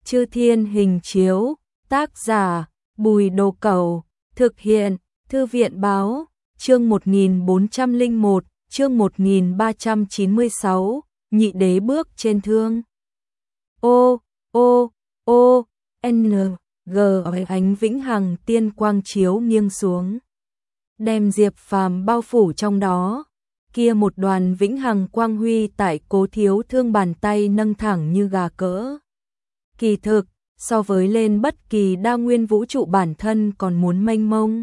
Chư Thiên Hình Chiếu, tác giả Bùi Đồ Cẩu, thực hiện Thư viện Báo, chương 1401, chương 1396, nhị đế bước trên thương. N, G ánh vĩnh hằng tiên quang chiếu nghiêng xuống, đem Diệp Phàm bao phủ trong đó. Kia một đoàn vĩnh hằng quang huy tại Cố Thiếu Thương bàn tay nâng thẳng như gà cỡ. Kỳ thực, so với lên bất kỳ đa nguyên vũ trụ bản thân còn muốn mênh mông.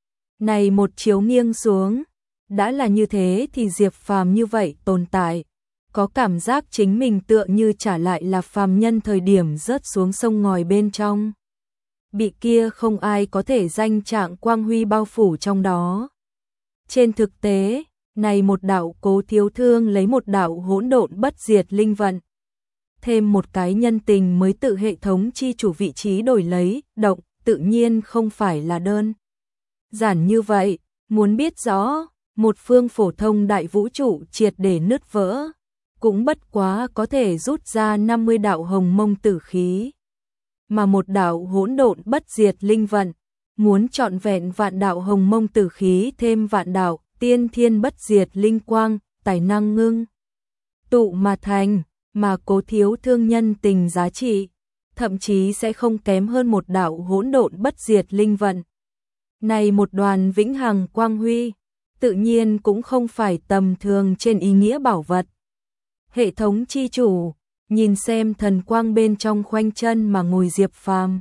Này một chiếu nghiêng xuống, đã là như thế thì Diệp Phàm như vậy tồn tại, có cảm giác chính mình tựa như trả lại là phàm nhân thời điểm rớt xuống sông ngòi bên trong. Bị kia không ai có thể danh trạng quang huy bao phủ trong đó. Trên thực tế, này một đạo Cố Thiếu Thương lấy một đạo hỗn độn bất diệt linh vận, thêm một cái nhân tình mới tự hệ thống chi chủ vị trí đổi lấy, động, tự nhiên không phải là đơn giản như vậy. Muốn biết rõ, một phương phổ thông đại vũ trụ triệt để nứt vỡ, cũng bất quá có thể rút ra 50 đạo hồng mông tử khí. Mà một đạo hỗn độn bất diệt linh vận, muốn trọn vẹn vạn đạo hồng mông tử khí thêm vạn đạo tiên thiên bất diệt linh quang, tài năng ngưng tụ mà thành, mà Cố Thiếu Thương nhân tình giá trị, thậm chí sẽ không kém hơn một đạo hỗn độn bất diệt linh vận. Này một đoàn vĩnh hằng quang huy, tự nhiên cũng không phải tầm thường trên ý nghĩa bảo vật. Hệ thống chi chủ, nhìn xem thần quang bên trong khoanh chân mà ngồi Diệp Phàm.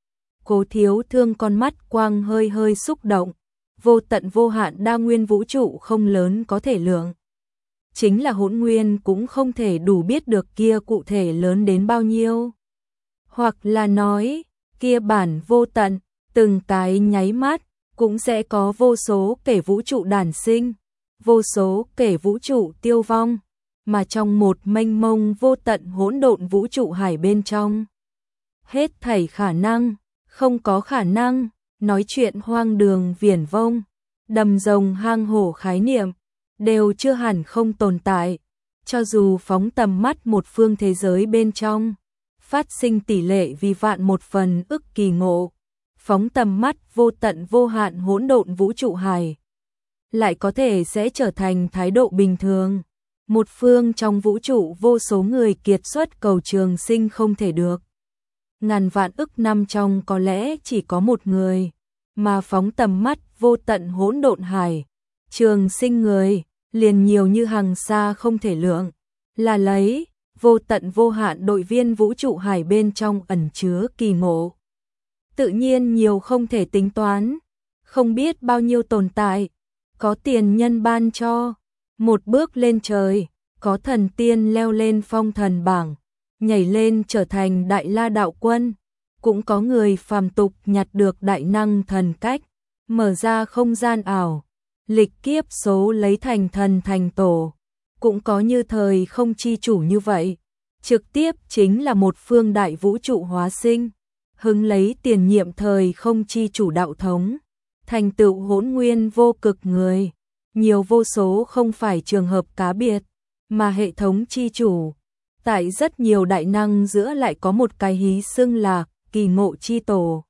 Cố Thiếu Thương con mắt quang hơi hơi xúc động, vô tận vô hạn đa nguyên vũ trụ không lớn có thể lượng. Chính là hỗn nguyên cũng không thể đủ biết được kia cụ thể lớn đến bao nhiêu. Hoặc là nói, kia bản vô tận, từng cái nháy mắt, cũng sẽ có vô số kể vũ trụ đản sinh, vô số kể vũ trụ tiêu vong, mà trong một mênh mông vô tận hỗn độn vũ trụ hải bên trong. Hết thảy khả năng, không có khả năng, nói chuyện hoang đường viển vông, đầm rồng hang hổ khái niệm, đều chưa hẳn không tồn tại. Cho dù phóng tầm mắt một phương thế giới bên trong, phát sinh tỷ lệ vì vạn một phần ức kỳ ngộ, phóng tầm mắt vô tận vô hạn hỗn độn vũ trụ hải, lại có thể sẽ trở thành thái độ bình thường. Một phương trong vũ trụ vô số người kiệt xuất cầu trường sinh không thể được. Ngàn vạn ức năm trong có lẽ chỉ có một người, mà phóng tầm mắt vô tận hỗn độn hải, trường sinh người, liền nhiều như hàng xa không thể lượng, là lấy vô tận vô hạn đội viên vũ trụ hải bên trong ẩn chứa kỳ ngộ. Tự nhiên nhiều không thể tính toán, không biết bao nhiêu tồn tại, có tiền nhân ban cho, một bước lên trời, có thần tiên leo lên phong thần bảng, nhảy lên trở thành đại la đạo quân, cũng có người phàm tục nhặt được đại năng thần cách, mở ra không gian ảo, lịch kiếp số lấy thành thần thành tổ, cũng có như thời không chi chủ như vậy, trực tiếp chính là một phương đại vũ trụ hóa sinh, hứng lấy tiền nhiệm thời không chi chủ đạo thống, thành tựu hỗn nguyên vô cực người, nhiều vô số không phải trường hợp cá biệt, mà hệ thống chi chủ. Tại rất nhiều đại năng giữa lại có một cái hí xưng là kỳ ngộ chi tổ.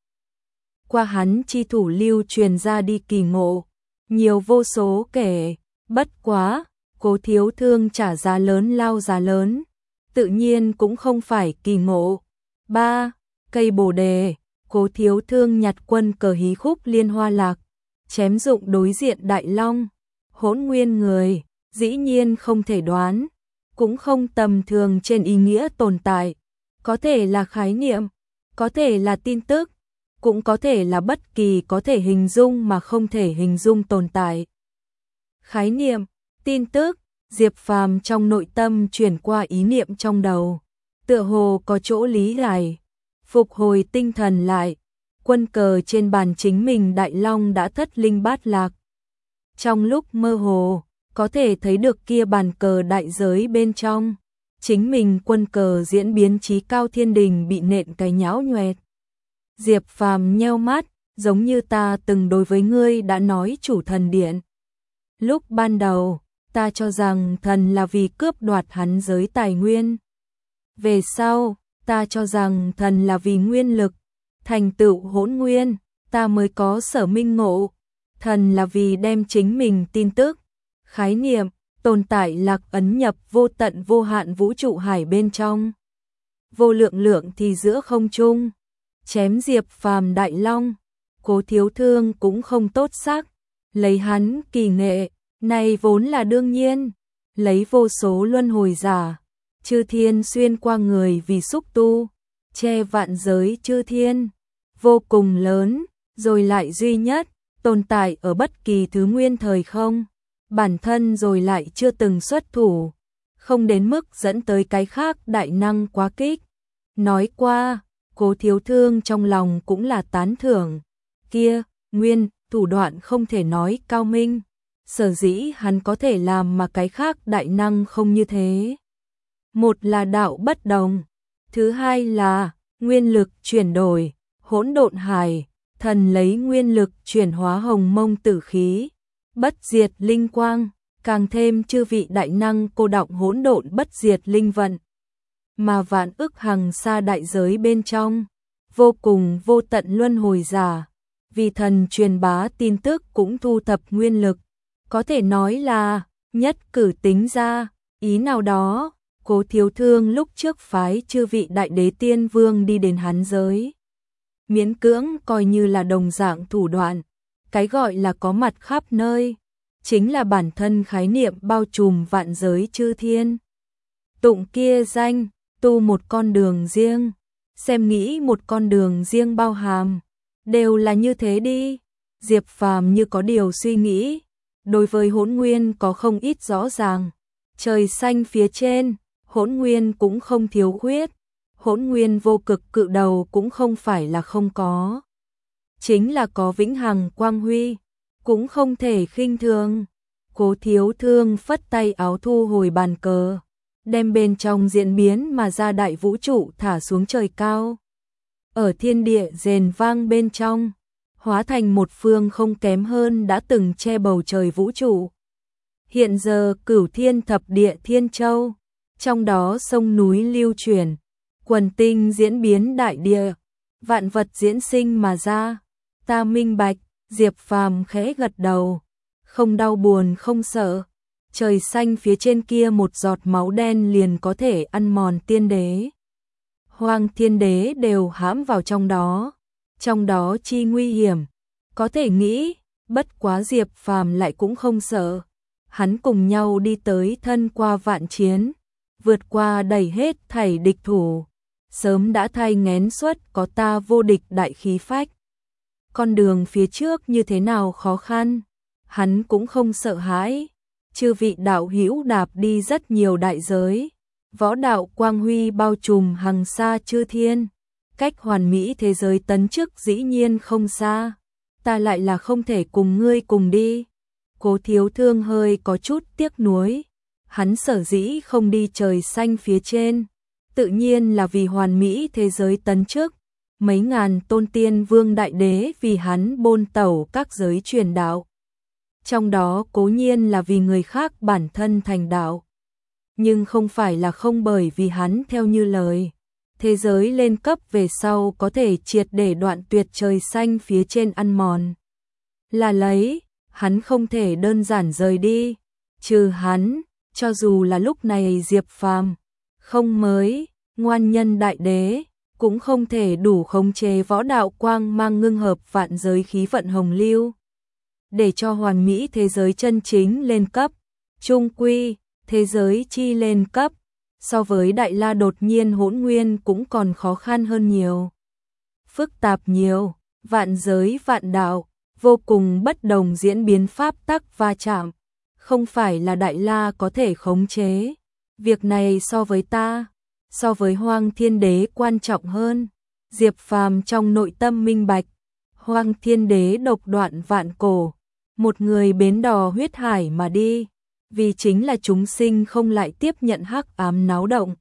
Qua hắn chi thủ lưu truyền ra đi kỳ ngộ, nhiều vô số kể, bất quá, Cố Thiếu Thương trả giá lớn lao giá lớn, tự nhiên cũng không phải kỳ ngộ. 3. Cây bồ đề, Cố Thiếu Thương nhặt quân cờ hí khúc liên hoa lạc, chém dụng đối diện đại long, hỗn nguyên người, dĩ nhiên không thể đoán, cũng không tầm thường trên ý nghĩa tồn tại, có thể là khái niệm, có thể là tin tức, cũng có thể là bất kỳ có thể hình dung mà không thể hình dung tồn tại. Khái niệm, tin tức, Diệp Phàm trong nội tâm chuyển qua ý niệm trong đầu, tựa hồ có chỗ lý giải, phục hồi tinh thần lại, quân cờ trên bàn chính mình đại long đã thất linh bát lạc. Trong lúc mơ hồ, có thể thấy được kia bàn cờ đại giới bên trong, chính mình quân cờ diễn biến chí cao thiên đình bị nện cái nhão nhoẹt. Diệp Phàm nheo mắt, giống như ta từng đối với ngươi đã nói chủ thần điện. Lúc ban đầu, ta cho rằng thần là vì cướp đoạt hắn giới tài nguyên. Về sau, Ta cho rằng thần là vì nguyên lực, thành tựu hỗn nguyên, ta mới có sở minh ngộ. Thần là vì đem chính mình tin tức, khái niệm, tồn tại lạc ấn nhập vô tận vô hạn vũ trụ hải bên trong. Vô lượng lượng thì giữa không trung, chém Diệp Phàm đại long, Cố Thiếu Thương cũng không tốt sắc, lấy hắn kỳ nghệ, này vốn là đương nhiên, lấy vô số luân hồi giả, chư thiên xuyên qua người vì xúc tu, che vạn giới chư thiên, vô cùng lớn, rồi lại duy nhất, tồn tại ở bất kỳ thứ nguyên thời không, bản thân rồi lại chưa từng xuất thủ, không đến mức dẫn tới cái khác đại năng quá kích. Nói qua, Cố Thiếu Thương trong lòng cũng là tán thưởng, kia, nguyên, thủ đoạn không thể nói cao minh, sở dĩ hắn có thể làm mà cái khác đại năng không như thế. Một là đạo bất đồng, thứ hai là nguyên lực chuyển đổi, hỗn độn hải, thần lấy nguyên lực chuyển hóa hồng mông tử khí, bất diệt linh quang, càng thêm chư vị đại năng cô đọng hỗn độn bất diệt linh vận. Mà vạn ức hằng xa đại giới bên trong, vô cùng vô tận luân hồi giả, vì thần truyền bá tin tức cũng thu thập nguyên lực, có thể nói là nhất cử tính ra, ý nào đó, Cố Thiếu Thương lúc trước phái chư vị đại đế tiên vương đi đến hắn giới. Miễn cưỡng coi như là đồng dạng thủ đoạn, cái gọi là có mặt khắp nơi, chính là bản thân khái niệm bao trùm vạn giới chư thiên. Tụng kia danh, tu một con đường riêng, xem nghĩ một con đường riêng bao hàm, đều là như thế đi. Diệp Phàm như có điều suy nghĩ, đối với hỗn nguyên có không ít rõ ràng, trời xanh phía trên, hỗn nguyên cũng không thiếu khuyết, hỗn nguyên vô cực cự đầu cũng không phải là không có, chính là có vĩnh hằng quang huy, cũng không thể khinh thường. Cố Thiếu Thương phất tay áo thu hồi bàn cờ, đem bên trong diễn biến mà ra đại vũ trụ thả xuống trời cao. Ở thiên địa rền vang bên trong, hóa thành một phương không kém hơn đã từng che bầu trời vũ trụ. Hiện giờ cửu thiên thập địa thiên châu, trong đó sông núi lưu chuyển, quần tinh diễn biến đại địa, vạn vật diễn sinh mà ra. Ta minh bạch, Diệp Phàm khẽ gật đầu, không đau buồn không sợ. Trời xanh phía trên kia một giọt máu đen liền có thể ăn mòn tiên đế. Hoang thiên đế đều hãm vào trong đó chi nguy hiểm. Có thể nghĩ, bất quá Diệp Phàm lại cũng không sợ. Hắn cùng nhau đi tới thân qua vạn chiến, vượt qua đầy hết thảy địch thủ. Sớm đã thay ngén xuất có ta vô địch đại khí phách. Con đường phía trước như thế nào khó khăn, hắn cũng không sợ hãi. Chư vị đạo hữu đạp đi rất nhiều đại giới, võ đạo quang huy bao trùm hằng xa chư thiên, cách hoàn mỹ thế giới tấn chức dĩ nhiên không xa, ta lại là không thể cùng ngươi cùng đi. Cố Thiếu Thương hơi có chút tiếc nuối, hắn sở dĩ không đi trời xanh phía trên, tự nhiên là vì hoàn mỹ thế giới tấn chức, mấy ngàn tôn tiên vương đại đế vì hắn bôn tẩu các giới truyền đạo. Trong đó cố nhiên là vì người khác bản thân thành đạo, nhưng không phải là không bởi vì hắn theo như lời. Thế giới lên cấp về sau có thể triệt để đoạn tuyệt trời xanh phía trên ăn mòn. Là lấy, hắn không thể đơn giản rời đi, trừ hắn, cho dù là lúc này Diệp Phàm không mới, ngoan nhân đại đế, cũng không thể đủ khống chế võ đạo quang mang ngưng hợp vạn giới khí vận hồng lưu. Để cho hoàn mỹ thế giới chân chính lên cấp, trung quy, thế giới chi lên cấp, so với Đại La đột nhiên hỗn nguyên cũng còn khó khăn hơn nhiều. Phức tạp nhiều, vạn giới vạn đạo, vô cùng bất đồng diễn biến pháp tắc va chạm, không phải là Đại La có thể khống chế. Việc này so với ta, so với Hoang Thiên Đế quan trọng hơn. Diệp Phàm trong nội tâm minh bạch, Hoang Thiên Đế độc đoạn vạn cổ, một người bến đò huyết hải mà đi, vì chính là chúng sinh không lại tiếp nhận hắc ám náo động.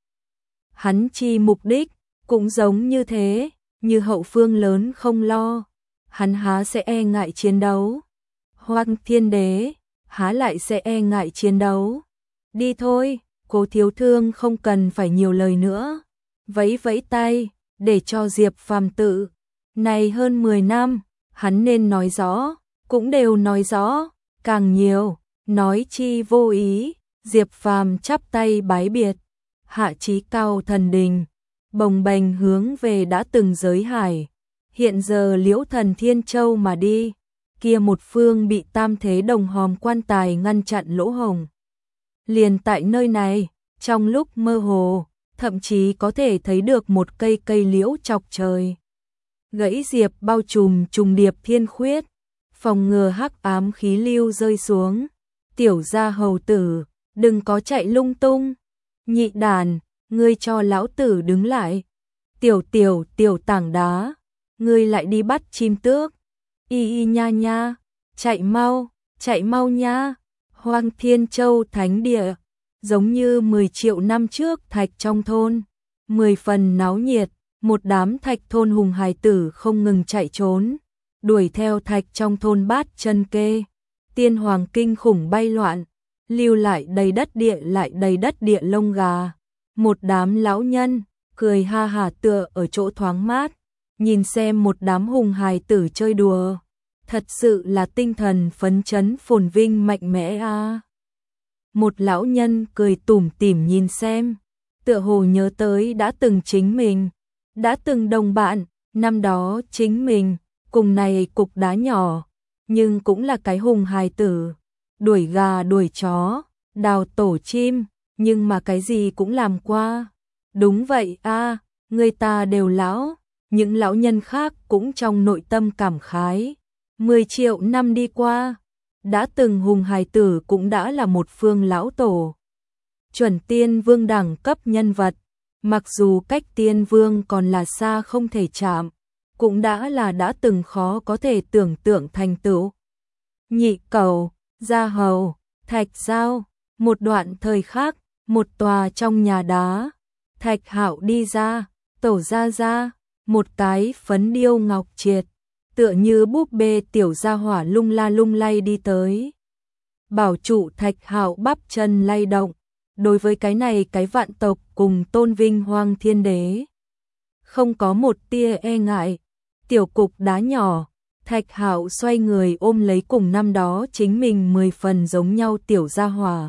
Hắn chi mục đích, cũng giống như thế, như hậu phương lớn không lo, hắn há sẽ e ngại chiến đấu. Hoang Thiên Đế, há lại sẽ e ngại chiến đấu. Đi thôi, Cố Thiếu Thương không cần phải nhiều lời nữa, vẫy vẫy tay, để cho Diệp Phàm tự. Này hơn 10 năm, hắn nên nói rõ, cũng đều nói rõ, càng nhiều, nói chi vô ý. Diệp Phàm chắp tay bái biệt, hạ chí cao thần đình, bồng bềnh hướng về đã từng giới hải. Hiện giờ Liễu Thần Thiên Châu mà đi, kia một phương bị tam thế đồng hòm quan tài ngăn chặn lỗ hổng. Liền tại nơi này, trong lúc mơ hồ, thậm chí có thể thấy được một cây cây liễu chọc trời. Gãy diệp bao trùm trùng điệp thiên khuyết, phòng ngừa hắc ám khí lưu rơi xuống. Tiểu gia hầu tử, đừng có chạy lung tung. Nhị đàn, ngươi cho lão tử đứng lại. Tiểu tảng đá, ngươi lại đi bắt chim tước. Y nha nha, chạy mau nha. Hoang Thiên Châu Thánh Địa, giống như 10 triệu năm trước thạch trong thôn, 10 phần náo nhiệt, một đám thạch thôn hùng hài tử không ngừng chạy trốn, đuổi theo thạch trong thôn bát chân kê, tiên hoàng kinh khủng bay loạn, lưu lại đầy đất địa lông gà. Một đám lão nhân, cười ha hả tựa ở chỗ thoáng mát, nhìn xem một đám hùng hài tử chơi đùa. Thật sự là tinh thần phấn chấn phồn vinh mạnh mẽ a. Một lão nhân cười tủm tỉm nhìn xem, tựa hồ nhớ tới đã từng chính mình, đã từng đồng bạn, năm đó chính mình, cùng này cục đá nhỏ, nhưng cũng là cái hùng hài tử, đuổi gà đuổi chó, đào tổ chim, nhưng mà cái gì cũng làm qua. Đúng vậy a, người ta đều lão, những lão nhân khác cũng trong nội tâm cảm khái. 10 triệu năm đi qua, đã từng hùng hài tử cũng đã là một phương lão tổ. Chuẩn tiên vương đẳng cấp nhân vật, mặc dù cách tiên vương còn là xa không thể chạm, cũng đã từng khó có thể tưởng tượng thành tựu. Nhị cầu, gia hầu, thạch giao, một đoạn thời khác, một tòa trong nhà đá, Thạch Hạo đi ra, tổ ra, một cái phấn điêu ngọc triệt, tựa như búp bê tiểu gia hỏa lung la lung lay đi tới. Bảo trụ Thạch Hạo bắp chân lay động, đối với cái này cái vạn tộc cùng tôn vinh Hoang Thiên Đế, không có một tia e ngại. Tiểu cục đá nhỏ, Thạch Hạo xoay người ôm lấy cùng năm đó chính mình 10 phần giống nhau tiểu gia hỏa.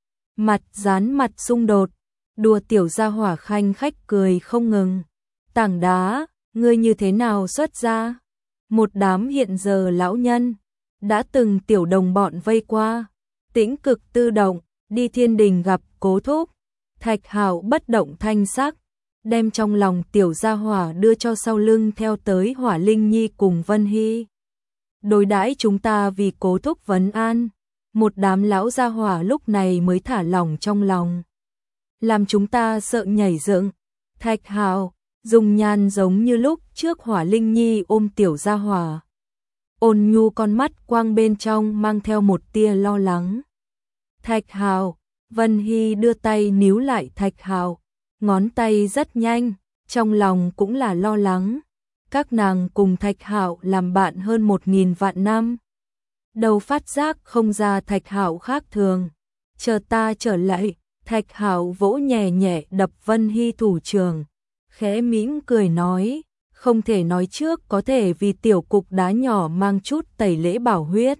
Mặt dán mặt xung đột, đùa tiểu gia hỏa khanh khách cười không ngừng. Tảng đá, ngươi như thế nào xuất ra? Một đám hiện giờ lão nhân, đã từng tiểu đồng bọn vây qua, Tĩnh Cực tự động, đi thiên đình gặp Cố Thúc. Thạch Hạo bất động thanh sắc, đem trong lòng tiểu gia hỏa đưa cho sau lưng theo tới Hỏa Linh Nhi cùng Vân Hy. Đối đãi chúng ta vì Cố Thúc vấn an, một đám lão gia hỏa lúc này mới thả lỏng trong lòng. Làm chúng ta sợ nhảy dựng. Thạch Hạo dùng nhan giống như lúc trước Hỏa Linh Nhi ôm tiểu gia hỏa. Ôn nhu con mắt quang bên trong mang theo một tia lo lắng. Thạch Hạo, Vân Hy đưa tay níu lại Thạch Hạo, ngón tay rất nhanh, trong lòng cũng là lo lắng. Các nàng cùng Thạch Hạo làm bạn hơn 1000 vạn năm. Đầu phát giác không ra Thạch Hạo khác thường. Chờ ta trở lại, Thạch Hạo vỗ nhẹ nhẹ đập Vân Hy thủ trưởng, khẽ mỉm cười nói, không thể nói trước có thể vì tiểu cục đá nhỏ mang chút tẩy lễ bảo huyết.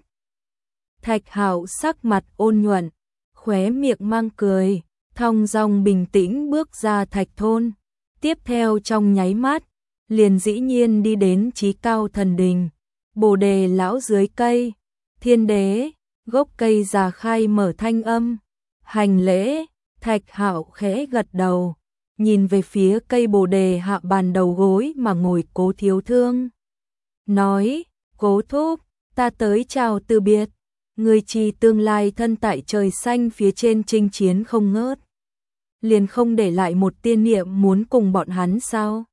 Thạch Hạo sắc mặt ôn nhuận, khóe miệng mang cười, thong dong bình tĩnh bước ra thạch thôn. Tiếp theo trong nháy mắt, liền dĩ nhiên đi đến Chí Cao Thần Đình. Bồ đề lão dưới cây, Thiên Đế, gốc cây già khai mở thanh âm, hành lễ. Thạch Hạo khẽ gật đầu, nhìn về phía cây bồ đề hạ bàn đầu gối mà ngồi Cố Thiếu Thương. Nói, Cố Thúc, ta tới chào từ biệt, người chi tương lai thân tại trời xanh phía trên chinh chiến không ngớt. Liền không để lại một tiên niệm muốn cùng bọn hắn sao?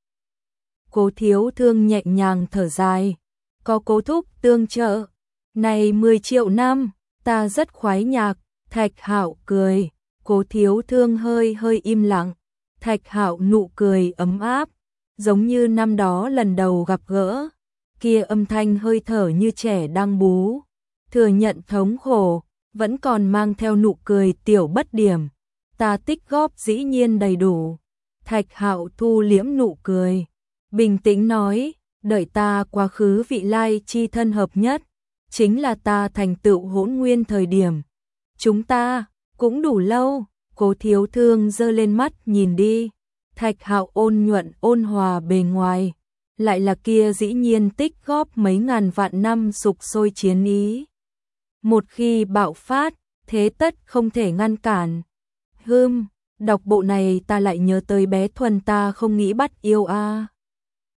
Cố Thiếu Thương nhẹ nhàng thở dài, có Cố Thúc tương trợ, này 10 triệu năm, ta rất khoái nhạc. Thạch Hạo cười. Cố Thiếu Thương hơi im lặng, Thạch Hạo nụ cười ấm áp, giống như năm đó lần đầu gặp gỡ, kia âm thanh hơi thở như trẻ đang bú, thừa nhận thống khổ, vẫn còn mang theo nụ cười tiểu bất điểm, ta tích góp dĩ nhiên đầy đủ. Thạch Hạo thu liễm nụ cười, bình tĩnh nói, đợi ta quá khứ vị lai chi thân hợp nhất, chính là ta thành tựu hỗn nguyên thời điểm. Chúng ta cũng đủ lâu. Cố Thiếu Thương giơ lên mắt nhìn đi. Thạch Hạo ôn nhuận ôn hòa bề ngoài, lại là kia dĩ nhiên tích góp mấy ngàn vạn năm sục sôi chiến ý. Một khi bạo phát, thế tất không thể ngăn cản. Đọc bộ này ta lại nhớ tới bé Thuần ta không nghĩ bắt yêu a.